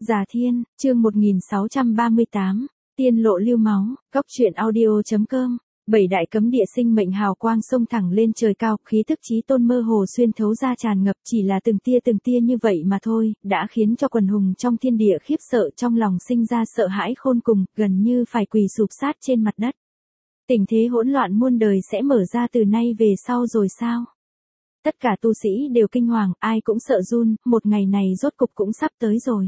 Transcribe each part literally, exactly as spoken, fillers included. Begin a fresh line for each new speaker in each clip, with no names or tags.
Già Thiên, chương một nghìn sáu trăm ba mươi tám, tiên lộ lưu máu, góc truyện audio.com. Bảy đại cấm địa sinh mệnh hào quang xông thẳng lên trời cao, khí tức chí tôn mơ hồ xuyên thấu ra tràn ngập, chỉ là từng tia từng tia như vậy mà thôi, đã khiến cho quần hùng trong thiên địa khiếp sợ, trong lòng sinh ra sợ hãi khôn cùng, gần như phải quỳ sụp sát trên mặt đất. Tình thế hỗn loạn muôn đời sẽ mở ra từ nay về sau rồi sao? Tất cả tu sĩ đều kinh hoàng, ai cũng sợ run, một ngày này rốt cục cũng sắp tới rồi.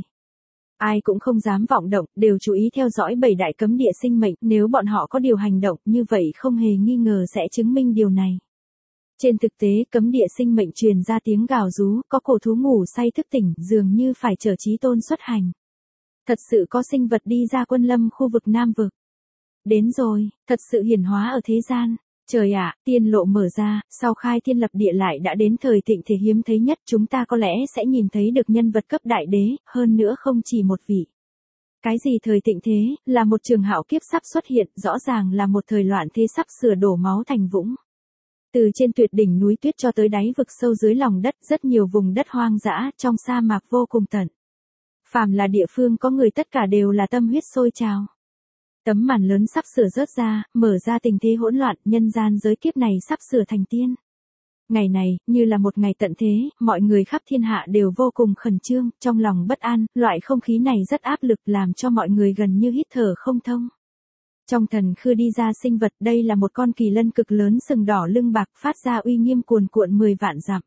Ai cũng không dám vọng động, đều chú ý theo dõi bảy đại cấm địa sinh mệnh, nếu bọn họ có điều hành động như vậy không hề nghi ngờ sẽ chứng minh điều này. Trên thực tế, cấm địa sinh mệnh truyền ra tiếng gào rú, có cổ thú ngủ say thức tỉnh, dường như phải chờ chí tôn xuất hành. Thật sự có sinh vật đi ra quân lâm khu vực Nam vực. Đến rồi, thật sự hiển hóa ở thế gian. Trời ạ, tiên lộ mở ra, sau khai thiên lập địa lại đã đến thời thịnh thế hiếm thấy nhất, chúng ta có lẽ sẽ nhìn thấy được nhân vật cấp đại đế, hơn nữa không chỉ một vị. Cái gì thời thịnh thế, là một trường hạo kiếp sắp xuất hiện, rõ ràng là một thời loạn thế sắp sửa đổ máu thành vũng. Từ trên tuyệt đỉnh núi tuyết cho tới đáy vực sâu dưới lòng đất, rất nhiều vùng đất hoang dã, trong sa mạc vô cùng tận. Phàm là địa phương có người tất cả đều là tâm huyết sôi trào. Tấm màn lớn sắp sửa rớt ra, mở ra tình thế hỗn loạn, nhân gian giới kiếp này sắp sửa thành tiên. Ngày này, như là một ngày tận thế, mọi người khắp thiên hạ đều vô cùng khẩn trương, trong lòng bất an, loại không khí này rất áp lực làm cho mọi người gần như hít thở không thông. Trong thần khư đi ra sinh vật, đây là một con kỳ lân cực lớn sừng đỏ lưng bạc phát ra uy nghiêm cuồn cuộn mười vạn dặm.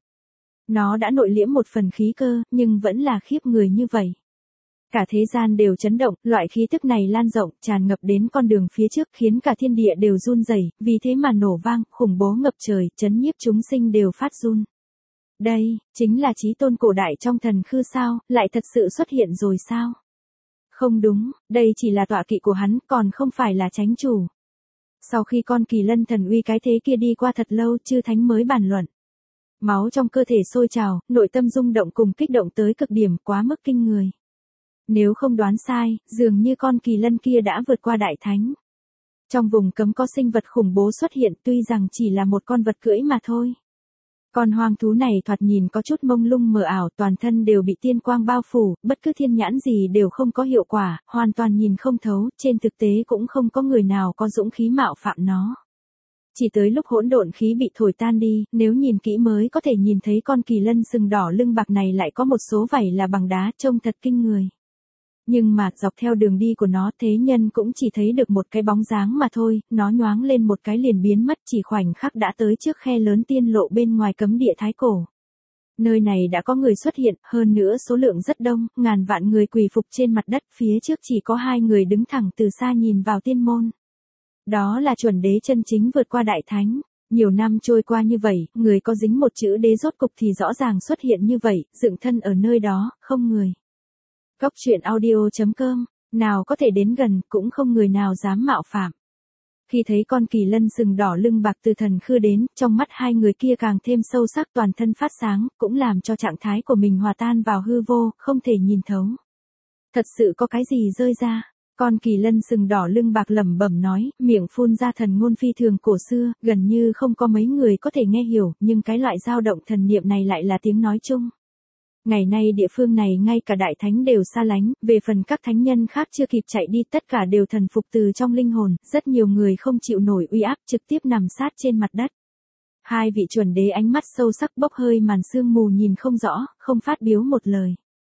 Nó đã nội liễm một phần khí cơ, nhưng vẫn là khiếp người như vậy. Cả thế gian đều chấn động, loại khí tức này lan rộng, tràn ngập đến con đường phía trước, khiến cả thiên địa đều run rẩy, vì thế mà nổ vang, khủng bố ngập trời, chấn nhiếp chúng sinh đều phát run. Đây, chính là chí tôn cổ đại trong thần khư sao, lại thật sự xuất hiện rồi sao? Không đúng, đây chỉ là tọa kỵ của hắn, còn không phải là chánh chủ. Sau khi con kỳ lân thần uy cái thế kia đi qua thật lâu, chư thánh mới bàn luận. Máu trong cơ thể sôi trào, nội tâm rung động cùng kích động tới cực điểm, quá mức kinh người. Nếu không đoán sai, dường như con kỳ lân kia đã vượt qua đại thánh. Trong vùng cấm có sinh vật khủng bố xuất hiện, tuy rằng chỉ là một con vật cưỡi mà thôi. Con hoang thú này thoạt nhìn có chút mông lung mờ ảo, toàn thân đều bị tiên quang bao phủ, bất cứ thiên nhãn gì đều không có hiệu quả, hoàn toàn nhìn không thấu, trên thực tế cũng không có người nào có dũng khí mạo phạm nó. Chỉ tới lúc hỗn độn khí bị thổi tan đi, nếu nhìn kỹ mới có thể nhìn thấy con kỳ lân sừng đỏ lưng bạc này lại có một số vảy là bằng đá, trông thật kinh người. Nhưng mà, dọc theo đường đi của nó, thế nhân cũng chỉ thấy được một cái bóng dáng mà thôi, nó nhoáng lên một cái liền biến mất, chỉ khoảnh khắc đã tới trước khe lớn tiên lộ bên ngoài cấm địa thái cổ. Nơi này đã có người xuất hiện, hơn nữa số lượng rất đông, ngàn vạn người quỳ phục trên mặt đất, phía trước chỉ có hai người đứng thẳng từ xa nhìn vào tiên môn. Đó là chuẩn đế chân chính vượt qua đại thánh. Nhiều năm trôi qua như vậy, người có dính một chữ đế rốt cục thì rõ ràng xuất hiện như vậy, dựng thân ở nơi đó, không người. Góc truyện audio.com, nào có thể đến gần, cũng không người nào dám mạo phạm. Khi thấy con kỳ lân sừng đỏ lưng bạc từ thần khư đến, trong mắt hai người kia càng thêm sâu sắc, toàn thân phát sáng, cũng làm cho trạng thái của mình hòa tan vào hư vô, không thể nhìn thấu. Thật sự có cái gì rơi ra? Con kỳ lân sừng đỏ lưng bạc lẩm bẩm nói, miệng phun ra thần ngôn phi thường cổ xưa, gần như không có mấy người có thể nghe hiểu, nhưng cái loại dao động thần niệm này lại là tiếng nói chung. Ngày nay địa phương này ngay cả đại thánh đều xa lánh, về phần các thánh nhân khác chưa kịp chạy đi tất cả đều thần phục từ trong linh hồn, rất nhiều người không chịu nổi uy áp trực tiếp nằm sát trên mặt đất. Hai vị chuẩn đế ánh mắt sâu sắc bốc hơi màn sương mù nhìn không rõ, không phát biếu một lời.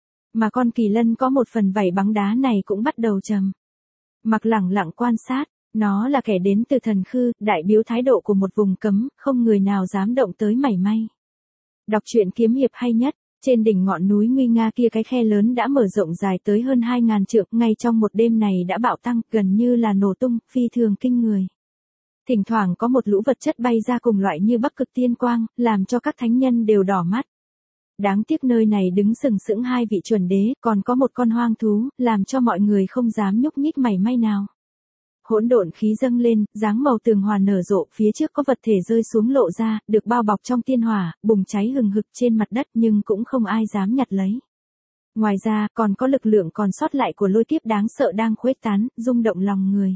Mà con kỳ lân có một phần vảy bằng đá này cũng bắt đầu trầm mặc lẳng lặng quan sát, nó là kẻ đến từ thần khư, đại biểu thái độ của một vùng cấm, không người nào dám động tới mảy may. Đọc truyện kiếm hiệp hay nhất. Trên đỉnh ngọn núi nguy nga kia cái khe lớn đã mở rộng dài tới hơn hai ngàn trượng, ngay trong một đêm này đã bạo tăng, gần như là nổ tung, phi thường kinh người. Thỉnh thoảng có một lũ vật chất bay ra cùng loại như bắc cực tiên quang, làm cho các thánh nhân đều đỏ mắt. Đáng tiếc nơi này đứng sừng sững hai vị chuẩn đế, còn có một con hoang thú, làm cho mọi người không dám nhúc nhích mảy may nào. Hỗn độn khí dâng lên, dáng màu tường hòa nở rộ, phía trước có vật thể rơi xuống lộ ra, được bao bọc trong tiên hỏa, bùng cháy hừng hực trên mặt đất nhưng cũng không ai dám nhặt lấy. Ngoài ra, còn có lực lượng còn sót lại của lôi kiếp đáng sợ đang khuếch tán, rung động lòng người.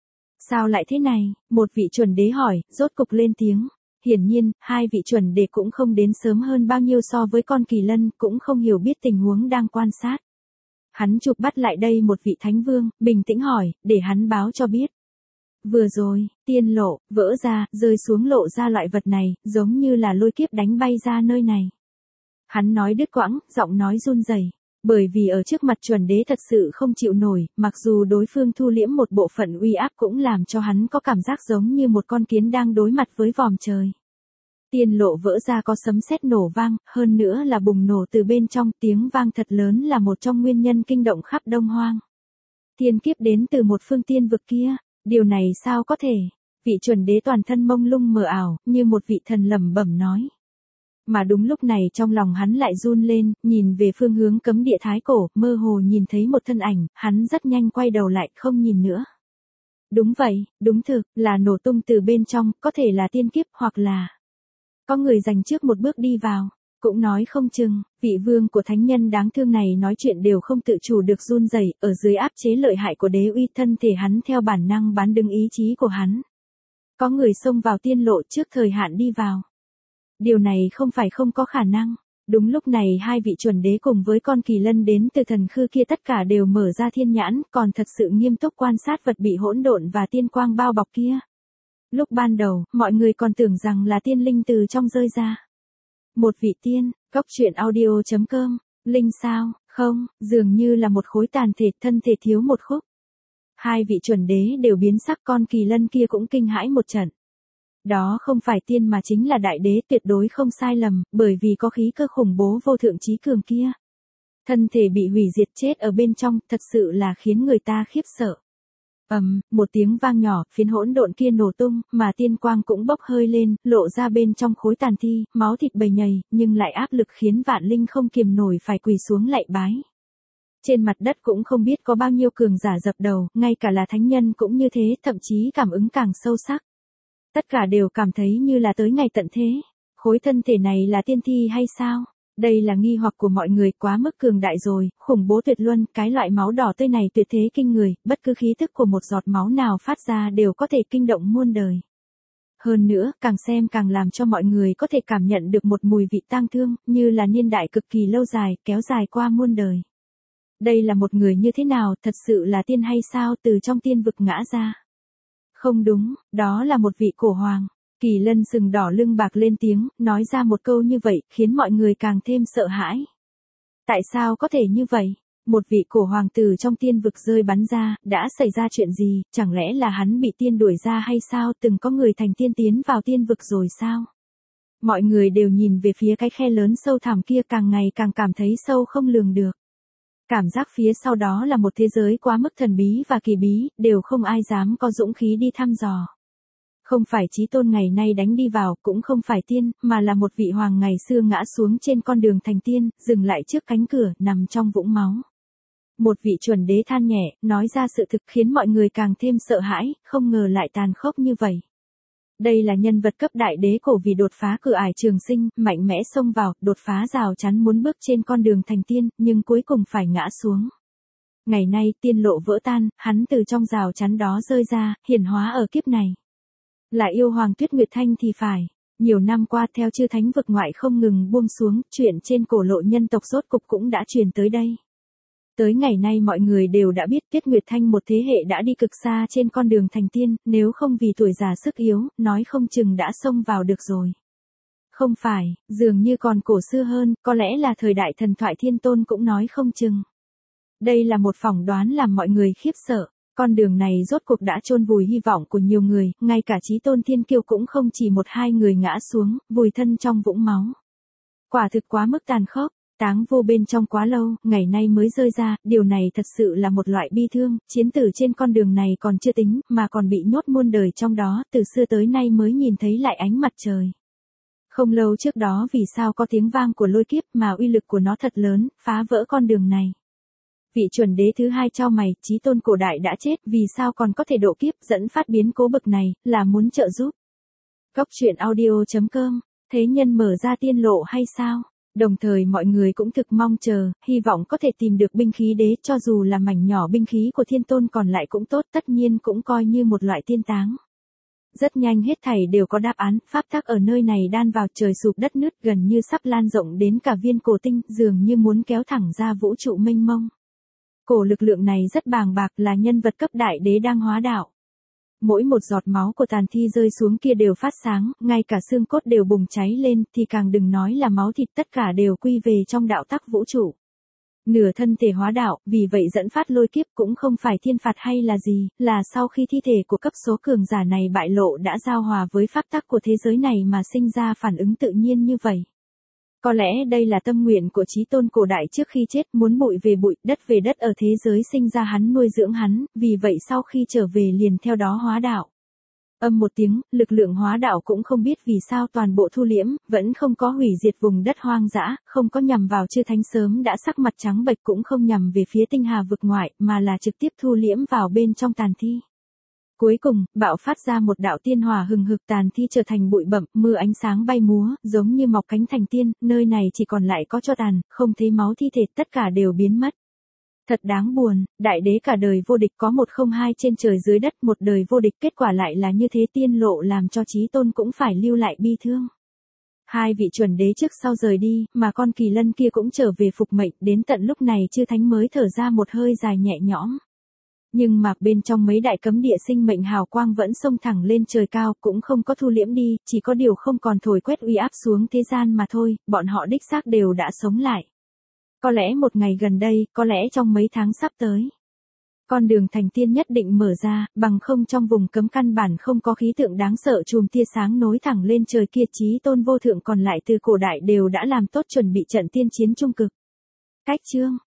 Sao lại thế này? Một vị chuẩn đế hỏi, rốt cục lên tiếng. Hiển nhiên, hai vị chuẩn đế cũng không đến sớm hơn bao nhiêu so với con kỳ lân, cũng không hiểu biết tình huống đang quan sát. Hắn chụp bắt lại đây một vị thánh vương, bình tĩnh hỏi, để hắn báo cho biết. Vừa rồi, tiên lộ, vỡ ra, rơi xuống lộ ra loại vật này, giống như là lôi kiếp đánh bay ra nơi này. Hắn nói đứt quãng, giọng nói run rẩy, bởi vì ở trước mặt chuẩn đế thật sự không chịu nổi, mặc dù đối phương thu liễm một bộ phận uy áp cũng làm cho hắn có cảm giác giống như một con kiến đang đối mặt với vòm trời. Tiên lộ vỡ ra có sấm sét nổ vang, hơn nữa là bùng nổ từ bên trong, tiếng vang thật lớn là một trong nguyên nhân kinh động khắp Đông Hoang. Tiên kiếp đến từ một phương tiên vực kia, điều này sao có thể? Vị chuẩn đế toàn thân mông lung mờ ảo, như một vị thần lẩm bẩm nói. Mà đúng lúc này trong lòng hắn lại run lên, nhìn về phương hướng cấm địa thái cổ, mơ hồ nhìn thấy một thân ảnh, hắn rất nhanh quay đầu lại, không nhìn nữa. Đúng vậy, đúng thực, là nổ tung từ bên trong, có thể là tiên kiếp hoặc là có người giành trước một bước đi vào, cũng nói không chừng, vị vương của thánh nhân đáng thương này nói chuyện đều không tự chủ được run rẩy, ở dưới áp chế lợi hại của đế uy, thân thể hắn theo bản năng bán đứng ý chí của hắn. Có người xông vào tiên lộ trước thời hạn đi vào. Điều này không phải không có khả năng. Đúng lúc này hai vị chuẩn đế cùng với con kỳ lân đến từ thần khư kia tất cả đều mở ra thiên nhãn, còn thật sự nghiêm túc quan sát vật bị hỗn độn và tiên quang bao bọc kia. Lúc ban đầu, mọi người còn tưởng rằng là tiên linh từ trong rơi ra. Một vị tiên, cốc truyện audio chấm com, linh sao, không, dường như là một khối tàn thể, thân thể thiếu một khúc. Hai vị chuẩn đế đều biến sắc, con kỳ lân kia cũng kinh hãi một trận. Đó không phải tiên mà chính là đại đế, tuyệt đối không sai lầm, bởi vì có khí cơ khủng bố vô thượng trí cường kia. Thân thể bị hủy diệt chết ở bên trong, thật sự là khiến người ta khiếp sợ. Ầm, um, một tiếng vang nhỏ, phiến hỗn độn kia nổ tung, mà tiên quang cũng bốc hơi lên, lộ ra bên trong khối tàn thi, máu thịt bầy nhầy, nhưng lại áp lực khiến vạn linh không kiềm nổi phải quỳ xuống lạy bái. Trên mặt đất cũng không biết có bao nhiêu cường giả dập đầu, ngay cả là thánh nhân cũng như thế, thậm chí cảm ứng càng sâu sắc. Tất cả đều cảm thấy như là tới ngày tận thế. Khối thân thể này là tiên thi hay sao? Đây là nghi hoặc của mọi người, quá mức cường đại rồi, khủng bố tuyệt luân, cái loại máu đỏ tươi này tuyệt thế kinh người, bất cứ khí tức của một giọt máu nào phát ra đều có thể kinh động muôn đời. Hơn nữa, càng xem càng làm cho mọi người có thể cảm nhận được một mùi vị tang thương, như là niên đại cực kỳ lâu dài, kéo dài qua muôn đời. Đây là một người như thế nào, thật sự là tiên hay sao, từ trong tiên vực ngã ra? Không đúng, đó là một vị cổ hoàng. Kỳ lân sừng đỏ lưng bạc lên tiếng, nói ra một câu như vậy, khiến mọi người càng thêm sợ hãi. Tại sao có thể như vậy? Một vị cổ hoàng tử trong tiên vực rơi bắn ra, đã xảy ra chuyện gì, chẳng lẽ là hắn bị tiên đuổi ra hay sao, từng có người thành tiên tiến vào tiên vực rồi sao? Mọi người đều nhìn về phía cái khe lớn sâu thẳm kia, càng ngày càng cảm thấy sâu không lường được. Cảm giác phía sau đó là một thế giới quá mức thần bí và kỳ bí, đều không ai dám có dũng khí đi thăm dò. Không phải chí tôn ngày nay đánh đi vào, cũng không phải tiên, mà là một vị hoàng ngày xưa ngã xuống trên con đường thành tiên, dừng lại trước cánh cửa, nằm trong vũng máu. Một vị chuẩn đế than nhẹ, nói ra sự thực khiến mọi người càng thêm sợ hãi, không ngờ lại tàn khốc như vậy. Đây là nhân vật cấp đại đế cổ, vì đột phá cửa ải trường sinh, mạnh mẽ xông vào, đột phá rào chắn muốn bước trên con đường thành tiên, nhưng cuối cùng phải ngã xuống. Ngày nay tiên lộ vỡ tan, hắn từ trong rào chắn đó rơi ra, hiển hóa ở kiếp này. Là yêu hoàng Tuyết Nguyệt Thanh thì phải. Nhiều năm qua theo chư thánh vực ngoại không ngừng buông xuống, chuyện trên cổ lộ nhân tộc rốt cục cũng đã truyền tới đây. Tới ngày nay mọi người đều đã biết Tuyết Nguyệt Thanh một thế hệ đã đi cực xa trên con đường thành tiên, nếu không vì tuổi già sức yếu, nói không chừng đã xông vào được rồi. Không phải, dường như còn cổ xưa hơn, có lẽ là thời đại thần thoại thiên tôn cũng nói không chừng. Đây là một phỏng đoán làm mọi người khiếp sợ. Con đường này rốt cuộc đã chôn vùi hy vọng của nhiều người, ngay cả chí tôn thiên kiêu cũng không chỉ một hai người ngã xuống, vùi thân trong vũng máu. Quả thực quá mức tàn khốc, táng vô bên trong quá lâu, ngày nay mới rơi ra, điều này thật sự là một loại bi thương, chiến tử trên con đường này còn chưa tính, mà còn bị nhốt muôn đời trong đó, từ xưa tới nay mới nhìn thấy lại ánh mặt trời. Không lâu trước đó vì sao có tiếng vang của lôi kiếp mà uy lực của nó thật lớn, phá vỡ con đường này. Vị chuẩn đế thứ hai chau mày, chí tôn cổ đại đã chết, vì sao còn có thể độ kiếp, dẫn phát biến cố bậc này, là muốn trợ giúp. Cốc truyện audio chấm com, thế nhân mở ra tiên lộ hay sao? Đồng thời mọi người cũng thực mong chờ, hy vọng có thể tìm được binh khí đế, cho dù là mảnh nhỏ binh khí của thiên tôn còn lại cũng tốt, tất nhiên cũng coi như một loại tiên táng. Rất nhanh hết thảy đều có đáp án, pháp tắc ở nơi này đan vào, trời sụp đất nứt, gần như sắp lan rộng đến cả viên cổ tinh, dường như muốn kéo thẳng ra vũ trụ mênh mông. Cổ lực lượng này rất bàng bạc, là nhân vật cấp đại đế đang hóa đạo. Mỗi một giọt máu của tàn thi rơi xuống kia đều phát sáng, ngay cả xương cốt đều bùng cháy lên, thì càng đừng nói là máu thịt, tất cả đều quy về trong đạo tắc vũ trụ. Nửa thân thể hóa đạo, vì vậy dẫn phát lôi kiếp cũng không phải thiên phạt hay là gì, là sau khi thi thể của cấp số cường giả này bại lộ đã giao hòa với pháp tắc của thế giới này mà sinh ra phản ứng tự nhiên như vậy. Có lẽ đây là tâm nguyện của Chí Tôn cổ đại trước khi chết, muốn bụi về bụi, đất về đất, ở thế giới sinh ra hắn nuôi dưỡng hắn, vì vậy sau khi trở về liền theo đó hóa đạo. Âm một tiếng, lực lượng hóa đạo cũng không biết vì sao toàn bộ thu liễm, vẫn không có hủy diệt vùng đất hoang dã, không có nhằm vào chư thánh sớm đã sắc mặt trắng bệch, cũng không nhằm về phía tinh hà vực ngoại, mà là trực tiếp thu liễm vào bên trong tàn thi. Cuối cùng, bạo phát ra một đạo tiên hỏa hừng hực, tàn thi trở thành bụi bặm, mưa ánh sáng bay múa, giống như mọc cánh thành tiên, nơi này chỉ còn lại có tro tàn, không thấy máu thi thể, tất cả đều biến mất. Thật đáng buồn, đại đế cả đời vô địch, có một không hai trên trời dưới đất, một đời vô địch, kết quả lại là như thế, tiên lộ làm cho Chí Tôn cũng phải lưu lại bi thương. Hai vị chuẩn đế trước sau rời đi, mà con kỳ lân kia cũng trở về phục mệnh, đến tận lúc này chư thánh mới thở ra một hơi dài nhẹ nhõm. Nhưng mà bên trong mấy đại cấm địa sinh mệnh hào quang vẫn xông thẳng lên trời cao, cũng không có thu liễm đi, chỉ có điều không còn thổi quét uy áp xuống thế gian mà thôi, bọn họ đích xác đều đã sống lại. Có lẽ một ngày gần đây, có lẽ trong mấy tháng sắp tới. Con đường thành tiên nhất định mở ra, bằng không trong vùng cấm căn bản không có khí tượng đáng sợ chùm tia sáng nối thẳng lên trời kia. Chí Tôn vô thượng còn lại từ cổ đại đều đã làm tốt chuẩn bị trận tiên chiến trung cực. Cách chương